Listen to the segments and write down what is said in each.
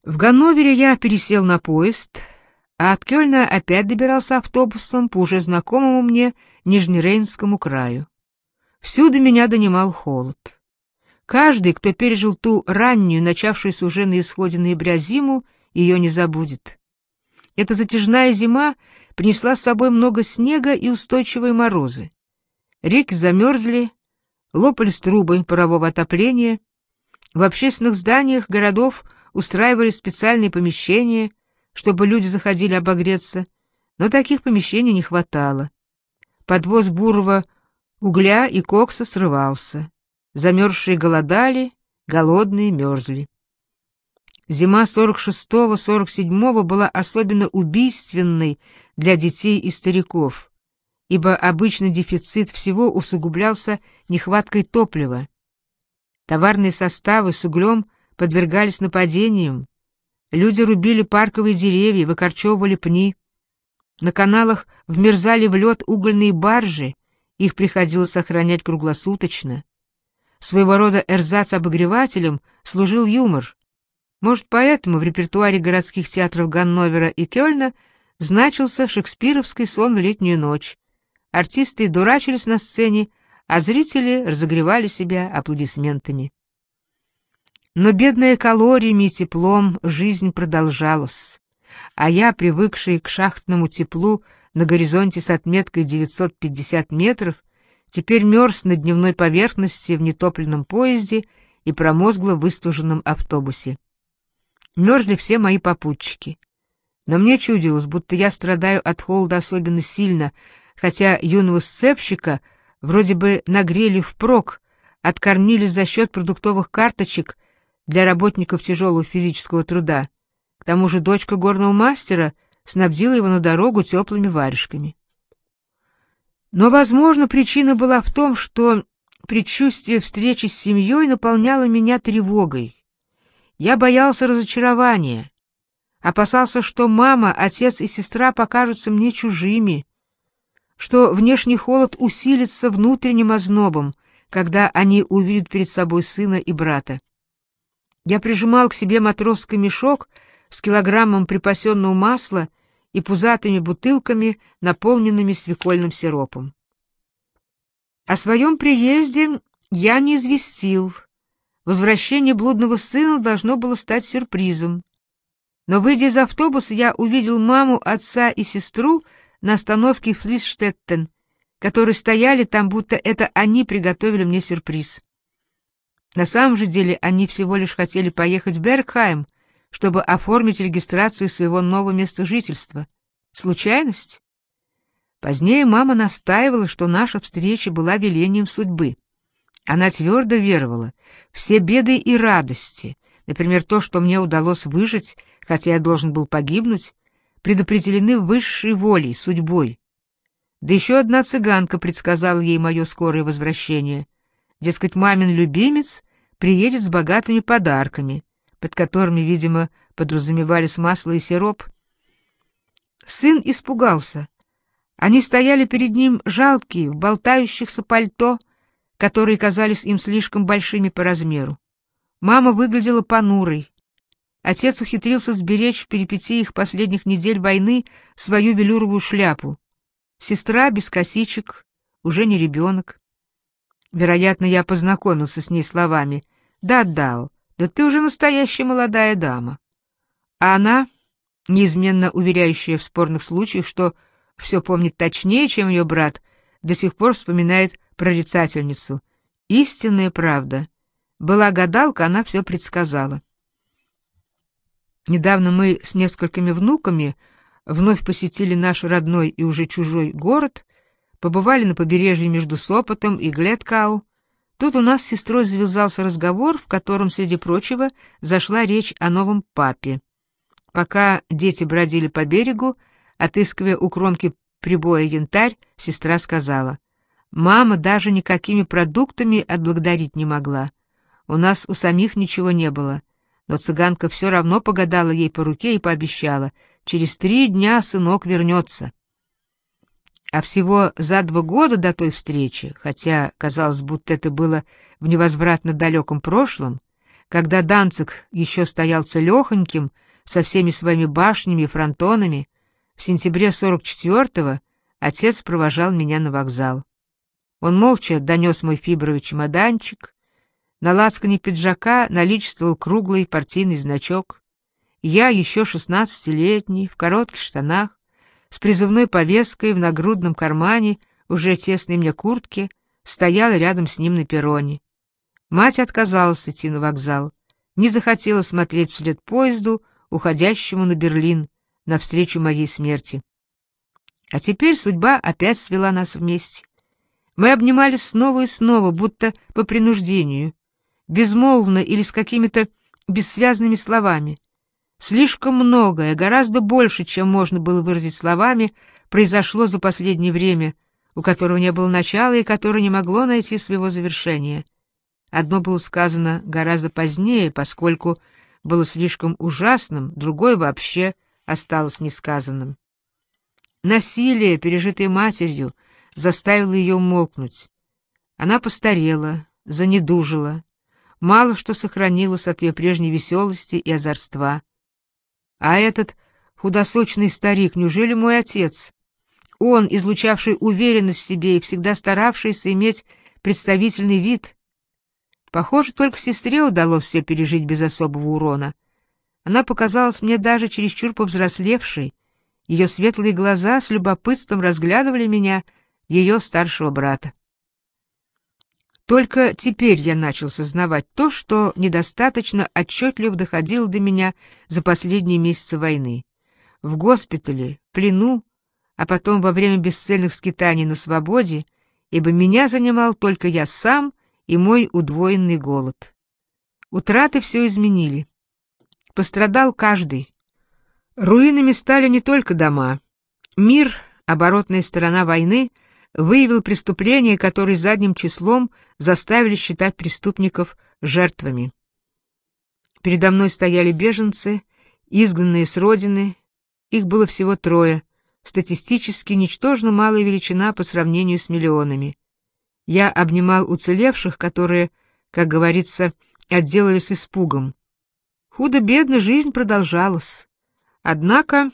В Ганновере я пересел на поезд, а от Кёльна опять добирался автобусом по уже знакомому мне Нижнерейнскому краю. Всюду меня донимал холод. Каждый, кто пережил ту раннюю, начавшуюся уже на исходе ноября зиму, ее не забудет. Эта затяжная зима принесла с собой много снега и устойчивые морозы. Реки замерзли, лопались трубы парового отопления. В общественных зданиях городов устраивали специальные помещения, чтобы люди заходили обогреться, но таких помещений не хватало. Подвоз бурого угля и кокса срывался. Замерзшие голодали, голодные мерзли. Зима 46-47 была особенно убийственной для детей и стариков, ибо обычно дефицит всего усугублялся нехваткой топлива. Товарные составы с углем подвергались нападениям, люди рубили парковые деревья, выкорчевывали пни. На каналах вмерзали в лед угольные баржи, их приходилось охранять круглосуточно. Своего рода эрзац-обогревателем служил юмор. Может, поэтому в репертуаре городских театров Ганновера и Кёльна значился шекспировский сон в летнюю ночь. Артисты дурачились на сцене, а зрители разогревали себя аплодисментами. Но, бедная калориями и теплом, жизнь продолжалась, а я, привыкший к шахтному теплу на горизонте с отметкой 950 метров, теперь мерз на дневной поверхности в нетопленном поезде и промозгло выстуженном автобусе. Мерзли все мои попутчики. Но мне чудилось, будто я страдаю от холода особенно сильно, хотя юного сцепщика вроде бы нагрели впрок, откормили за счет продуктовых карточек для работников тяжелого физического труда. К тому же дочка горного мастера снабдила его на дорогу теплыми варежками. Но, возможно, причина была в том, что предчувствие встречи с семьей наполняло меня тревогой. Я боялся разочарования, опасался, что мама, отец и сестра покажутся мне чужими, что внешний холод усилится внутренним ознобом, когда они увидят перед собой сына и брата. Я прижимал к себе матросский мешок с килограммом припасенного масла и пузатыми бутылками, наполненными свекольным сиропом. О своем приезде я не известил. Возвращение блудного сына должно было стать сюрпризом. Но, выйдя из автобуса, я увидел маму, отца и сестру на остановке Флисштеттен, которые стояли там, будто это они приготовили мне сюрприз. На самом же деле они всего лишь хотели поехать в Бергхайм, чтобы оформить регистрацию своего нового места жительства. Случайность? Позднее мама настаивала, что наша встреча была велением судьбы. Она твердо веровала, все беды и радости, например, то, что мне удалось выжить, хотя я должен был погибнуть, предопределены высшей волей, судьбой. Да еще одна цыганка предсказала ей мое скорое возвращение. Дескать, мамин любимец приедет с богатыми подарками, под которыми, видимо, подразумевались масло и сироп. Сын испугался. Они стояли перед ним жалкие, в болтающихся пальто, которые казались им слишком большими по размеру. Мама выглядела понурой. Отец ухитрился сберечь в перипетиях последних недель войны свою велюровую шляпу. Сестра без косичек, уже не ребенок. Вероятно, я познакомился с ней словами: «Да, Дао, да ты уже настоящая молодая дама». А она, неизменно уверяющая в спорных случаях, что все помнит точнее, чем ее брат, до сих пор вспоминает прорицательницу. Истинная правда. Была гадалка, она все предсказала. Недавно мы с несколькими внуками вновь посетили наш родной и уже чужой город, побывали на побережье между Сопотом и Гледкау. Тут у нас с сестрой завязался разговор, в котором, среди прочего, зашла речь о новом папе. Пока дети бродили по берегу, отыскивая у кромки прибоя янтарь, сестра сказала: «Мама даже никакими продуктами отблагодарить не могла. У нас у самих ничего не было». Но цыганка все равно погадала ей по руке и пообещала: «Через 3 дня сынок вернется». А всего за 2 года до той встречи, хотя казалось, будто это было в невозвратно далеком прошлом, Когда Данциг еще стоял целехоньким, со всеми своими башнями и фронтонами, в сентябре 44-го отец провожал меня на вокзал. Он молча донес мой фибровый чемоданчик, на лацкане пиджака наличествовал круглый партийный значок. Я, еще 16-летний, в коротких штанах, с призывной повесткой в нагрудном кармане, уже тесной мне куртке, стояла рядом с ним на перроне. Мать отказалась идти на вокзал, не захотела смотреть вслед поезду, уходящему на Берлин, навстречу моей смерти. А теперь судьба опять свела нас вместе. Мы обнимались снова и снова, будто по принуждению, безмолвно или с какими-то бессвязными словами. Слишком многое, гораздо больше, чем можно было выразить словами, произошло за последнее время, у которого не было начала и которое не могло найти своего завершения. Одно было сказано гораздо позднее, поскольку было слишком ужасным, другое вообще осталось несказанным. Насилие, пережитое матерью, заставило ее умолкнуть. Она постарела, занедужила, мало что сохранилось от ее прежней веселости и озорства. А этот худосочный старик, неужели мой отец? Он, излучавший уверенность в себе и всегда старавшийся иметь представительный вид. Похоже, только сестре удалось все пережить без особого урона. Она показалась мне даже чересчур повзрослевшей. Ее светлые глаза с любопытством разглядывали меня, ее старшего брата. Только теперь я начал сознавать то, что недостаточно отчетливо доходило до меня за последние месяцы войны. В госпитале, плену, а потом во время бесцельных скитаний на свободе, ибо меня занимал только я сам и мой удвоенный голод. Утраты все изменили. Пострадал каждый. Руинами стали не только дома. Мир, оборотная сторона войны, выявил преступления, которые задним числом заставили считать преступников жертвами. Передо мной стояли беженцы, изгнанные с родины. Их было всего 3, статистически ничтожно малая величина по сравнению с миллионами. Я обнимал уцелевших, которые, как говорится, отделались испугом. Худо-бедно жизнь продолжалась. Однако,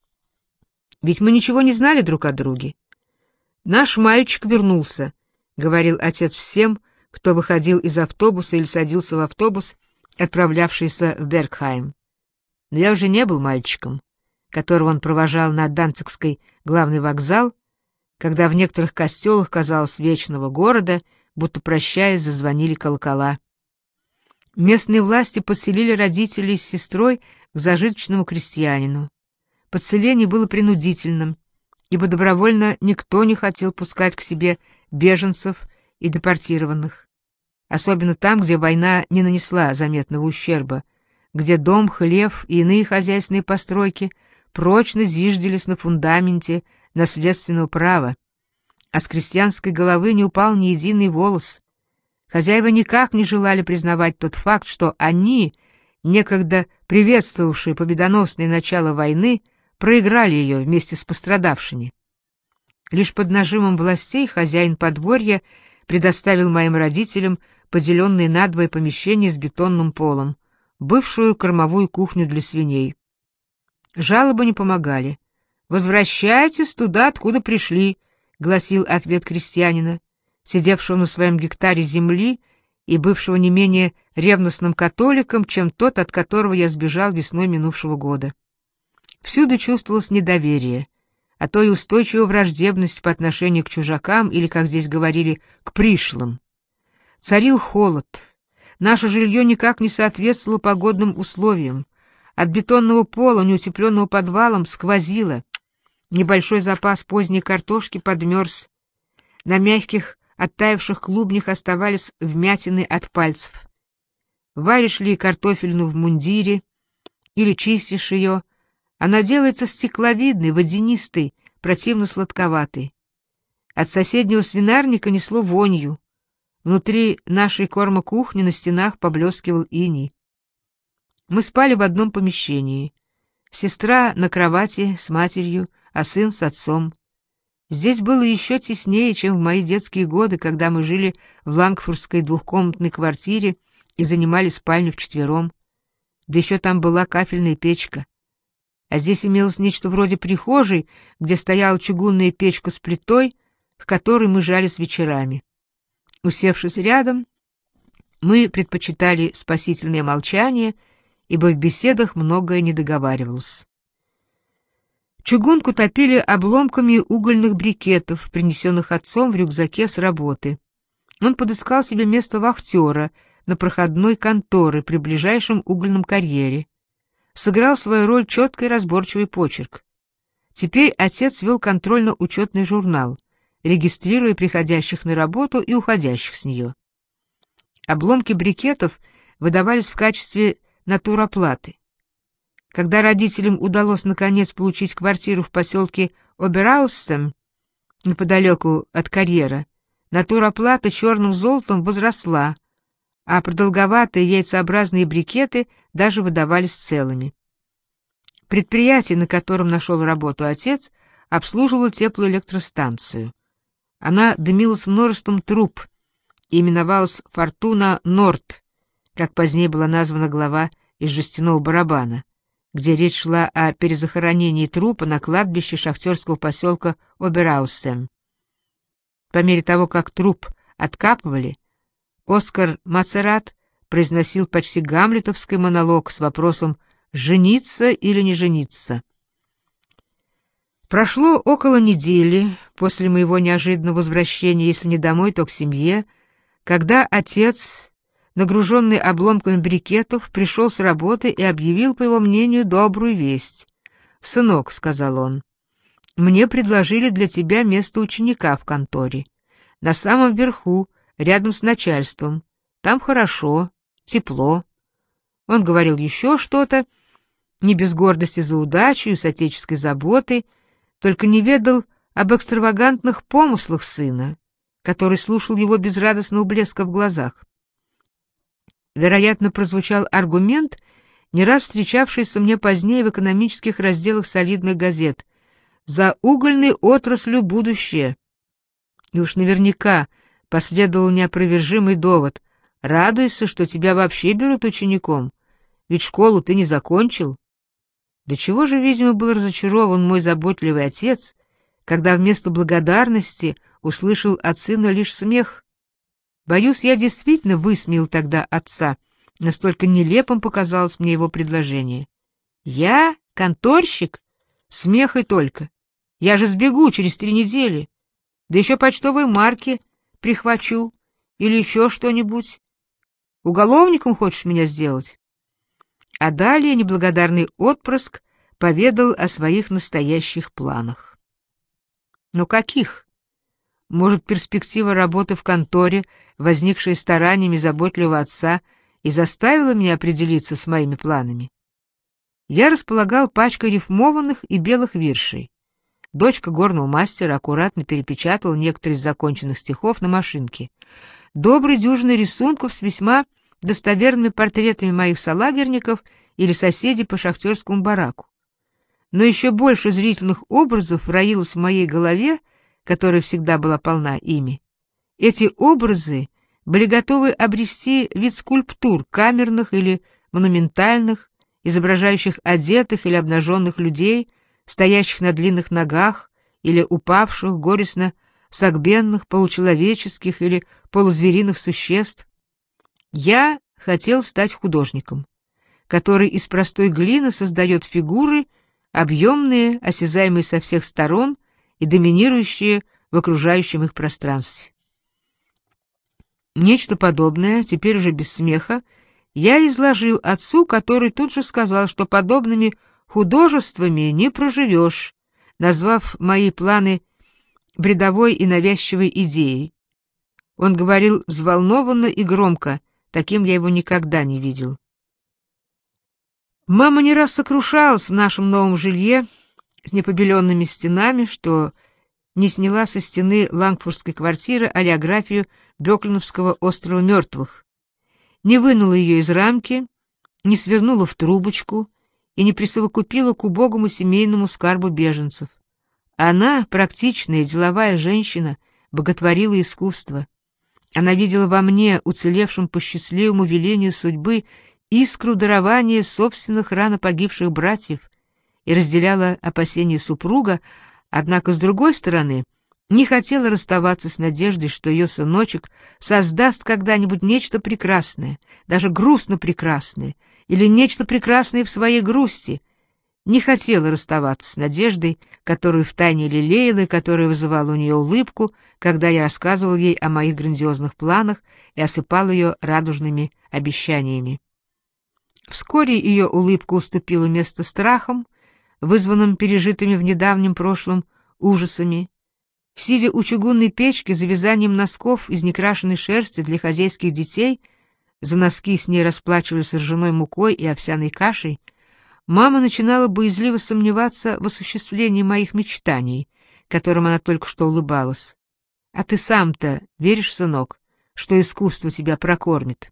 ведь мы ничего не знали друг о друге. «Наш мальчик вернулся», — говорил отец всем, кто выходил из автобуса или садился в автобус, отправлявшийся в Бергхайм. Но я уже не был мальчиком, которого он провожал на Данцигский главный вокзал, когда в некоторых костелах, казалось, вечного города, будто прощаясь, зазвонили колокола. Местные власти подселили родителей с сестрой к зажиточному крестьянину. Подселение было принудительным, ибо добровольно никто не хотел пускать к себе беженцев и депортированных. Особенно там, где война не нанесла заметного ущерба, где дом, хлев и иные хозяйственные постройки прочно зиждились на фундаменте наследственного права, а с крестьянской головы не упал ни единый волос. Хозяева никак не желали признавать тот факт, что они, некогда приветствовавшие победоносное начало войны, проиграли ее вместе с пострадавшими. Лишь под нажимом властей хозяин подворья предоставил моим родителям поделенные надвое помещение с бетонным полом, бывшую кормовую кухню для свиней. Жалобы не помогали. «Возвращайтесь туда, откуда пришли», — гласил ответ крестьянина, сидевшего на своем гектаре земли и бывшего не менее ревностным католиком, чем тот, от которого я сбежал весной минувшего года. Всюду чувствовалось недоверие, а то и устойчивая враждебность по отношению к чужакам или, как здесь говорили, к пришлым. Царил холод. Наше жилье никак не соответствовало погодным условиям. От бетонного пола, неутепленного подвалом, сквозило. Небольшой запас поздней картошки подмерз. На мягких, оттаивших клубнях оставались вмятины от пальцев. Варишь ли картофельную в мундире или чистишь ее, она делается стекловидной, водянистой, противно сладковатой. От соседнего свинарника несло вонью. Внутри нашей кормокухни на стенах поблескивал иней. Мы спали в одном помещении. Сестра на кровати с матерью, а сын с отцом. Здесь было еще теснее, чем в мои детские годы, когда мы жили в лангфуртской двухкомнатной квартире и занимали спальню вчетвером. Да еще там была кафельная печка. А здесь имелось нечто вроде прихожей, где стояла чугунная печка с плитой, к которой мы жались вечерами. Усевшись рядом, мы предпочитали спасительное молчание, ибо в беседах многое не договаривалось. Чугунку топили обломками угольных брикетов, принесенных отцом в рюкзаке с работы. Он подыскал себе место вахтера на проходной конторы при ближайшем угольном карьере. Сыграл свою роль четко и разборчивый почерк. Теперь отец вел контрольно-учетный журнал, регистрируя приходящих на работу и уходящих с нее. Обломки брикетов выдавались в качестве натуроплаты. Когда родителям удалось наконец получить квартиру в поселке Обераусцем, неподалеку от карьера, натуроплата черным золотом возросла, а продолговатые яйцеобразные брикеты даже выдавались целыми. Предприятие, на котором нашел работу отец, обслуживало теплоэлектростанцию. Она дымилась множеством труб и именовалась «Фортуна Норд», как позднее была названа глава из жестяного барабана, где речь шла о перезахоронении трупа на кладбище шахтерского поселка Обераусцем. По мере того, как труп откапывали, Оскар Мацерат произносил почти гамлетовский монолог с вопросом «жениться или не жениться?». Прошло около недели после моего неожиданного возвращения, если не домой, то к семье, когда отец, нагруженный обломками брикетов, пришел с работы и объявил, по его мнению, добрую весть. «Сынок», — сказал он, — «мне предложили для тебя место ученика в конторе. На самом верху, рядом с начальством. Там хорошо, тепло». Он говорил еще что-то, не без гордости за удачу и с отеческой заботой, только не ведал об экстравагантных помыслах сына, который слушал его без радостного блеска в глазах. Вероятно, прозвучал аргумент, не раз встречавшийся мне позднее в экономических разделах солидных газет: «За угольной отраслью будущее». И уж наверняка последовал неопровержимый довод: «Радуйся, что тебя вообще берут учеником, ведь школу ты не закончил». До чего же, видимо, был разочарован мой заботливый отец, когда вместо благодарности услышал от сына лишь смех. Боюсь, я действительно высмеял тогда отца, настолько нелепым показалось мне его предложение. Я конторщик? Смех и только. Я же сбегу через 3 недели. Да еще почтовые марки прихвачу или еще что-нибудь. Уголовником хочешь меня сделать? А далее неблагодарный отпрыск поведал о своих настоящих планах. Но каких? Может, перспектива работы в конторе, возникшая стараниями заботливого отца, и заставила меня определиться с моими планами? Я располагал пачкой рифмованных и белых виршей. Дочка горного мастера аккуратно перепечатала некоторые из законченных стихов на машинке. Добрый дюжины рисунков с весьма достоверными портретами моих солагерников или соседей по шахтерскому бараку. Но еще больше зрительных образов роилось в моей голове, которая всегда была полна ими. Эти образы были готовы обрести вид скульптур, камерных или монументальных, изображающих одетых или обнаженных людей, стоящих на длинных ногах или упавших, горестно согбенных, получеловеческих или полузвериных существ. Я хотел стать художником, который из простой глины создает фигуры, объемные, осязаемые со всех сторон и доминирующие в окружающем их пространстве. Нечто подобное, теперь уже без смеха, я изложил отцу, который тут же сказал, что подобными художествами не проживешь, назвав мои планы бредовой и навязчивой идеей. Он говорил взволнованно и громко, таким я его никогда не видел. Мама не раз сокрушалась в нашем новом жилье с непобеленными стенами, что не сняла со стены лангфуртской квартиры олеографию Бёклиновского острова мертвых, не вынула ее из рамки, не свернула в трубочку и не присовокупила к убогому семейному скарбу беженцев. Она, практичная деловая женщина, боготворила искусство. Она видела во мне, уцелевшем по счастливому велению судьбы, искру дарования собственных рано погибших братьев и разделяла опасения супруга, однако, с другой стороны, не хотела расставаться с надеждой, что ее сыночек создаст когда-нибудь нечто прекрасное, даже грустно прекрасное, или нечто прекрасное в своей грусти. Не хотела расставаться с надеждой, которую втайне лелеяла и которая вызывала у нее улыбку, когда я рассказывал ей о моих грандиозных планах и осыпал ее радужными обещаниями. Вскоре ее улыбка уступила место страхам, вызванным пережитыми в недавнем прошлом ужасами. Сидя у чугунной печки за вязанием носков из некрашенной шерсти для хозяйских детей, за носки с ней расплачивались ржаной мукой и овсяной кашей, мама начинала боязливо сомневаться в осуществлении моих мечтаний, которым она только что улыбалась. «А ты сам-то веришь, сынок, что искусство тебя прокормит?»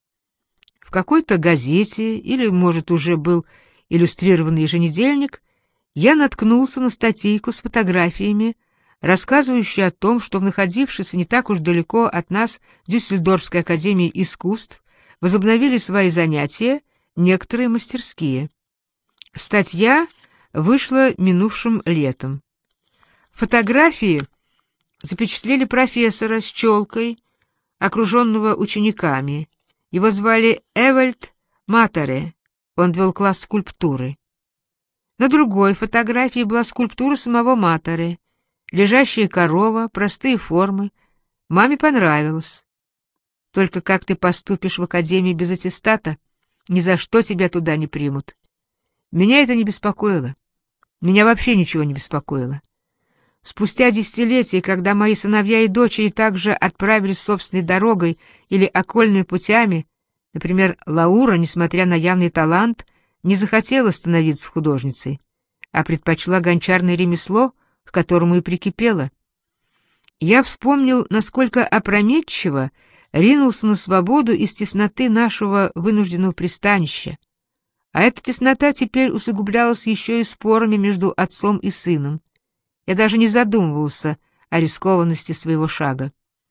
В какой-то газете, или, может, уже был иллюстрированный еженедельник, я наткнулся на статейку с фотографиями, рассказывающую о том, что в находившейся не так уж далеко от нас Дюссельдорфской академии искусств возобновили свои занятия некоторые мастерские. Статья вышла минувшим летом. Фотографии запечатлели профессора с челкой, окруженного учениками. Его звали Эвальд Матаре, он вел класс скульптуры. На другой фотографии была скульптура самого Матаре, лежащая корова, простые формы. Маме понравилось. Только как ты поступишь в академии без аттестата, ни за что тебя туда не примут. Меня это не беспокоило. Меня вообще ничего не беспокоило. Спустя десятилетия, когда мои сыновья и дочери также отправились собственной дорогой или окольными путями, например, Лаура, несмотря на явный талант, не захотела становиться художницей, а предпочла гончарное ремесло, к которому и прикипела. Я вспомнил, насколько опрометчиво ринулся на свободу из тесноты нашего вынужденного пристанища. А эта теснота теперь усугублялась еще и спорами между отцом и сыном. Я даже не задумывался о рискованности своего шага.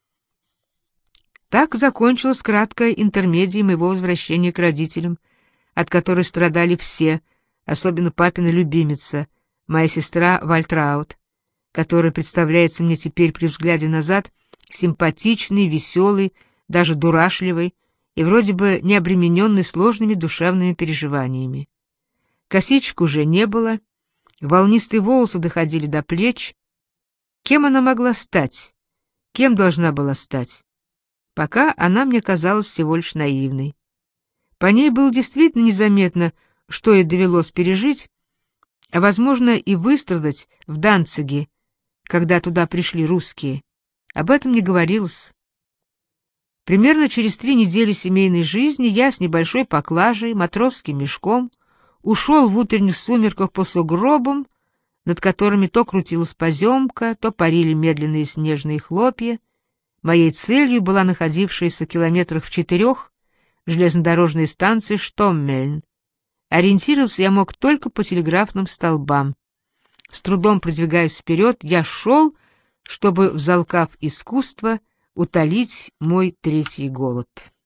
Так закончилась краткая интермедия моего возвращения к родителям, от которой страдали все, особенно папина любимица, моя сестра Вальтраут, которая представляется мне теперь при взгляде назад симпатичной, веселой, даже дурашливой и вроде бы не обремененной сложными душевными переживаниями. Косичек уже не было, волнистые волосы доходили до плеч. Кем она могла стать? Кем должна была стать? Пока она мне казалась всего лишь наивной. По ней было действительно незаметно, что ей довелось пережить, а, возможно, и выстрадать в Данциге, когда туда пришли русские. Об этом не говорилось. Примерно через 3 недели семейной жизни я с небольшой поклажей, матросским мешком, ушел в утренних сумерках по сугробам, над которыми то крутилась поземка, то парили медленные снежные хлопья. Моей целью была находившаяся километрах в 4 железнодорожная станция Штоммельн. Ориентироваться я мог только по телеграфным столбам. С трудом продвигаясь вперед, я шел, чтобы, взалкав искусство, утолить мой третий голод.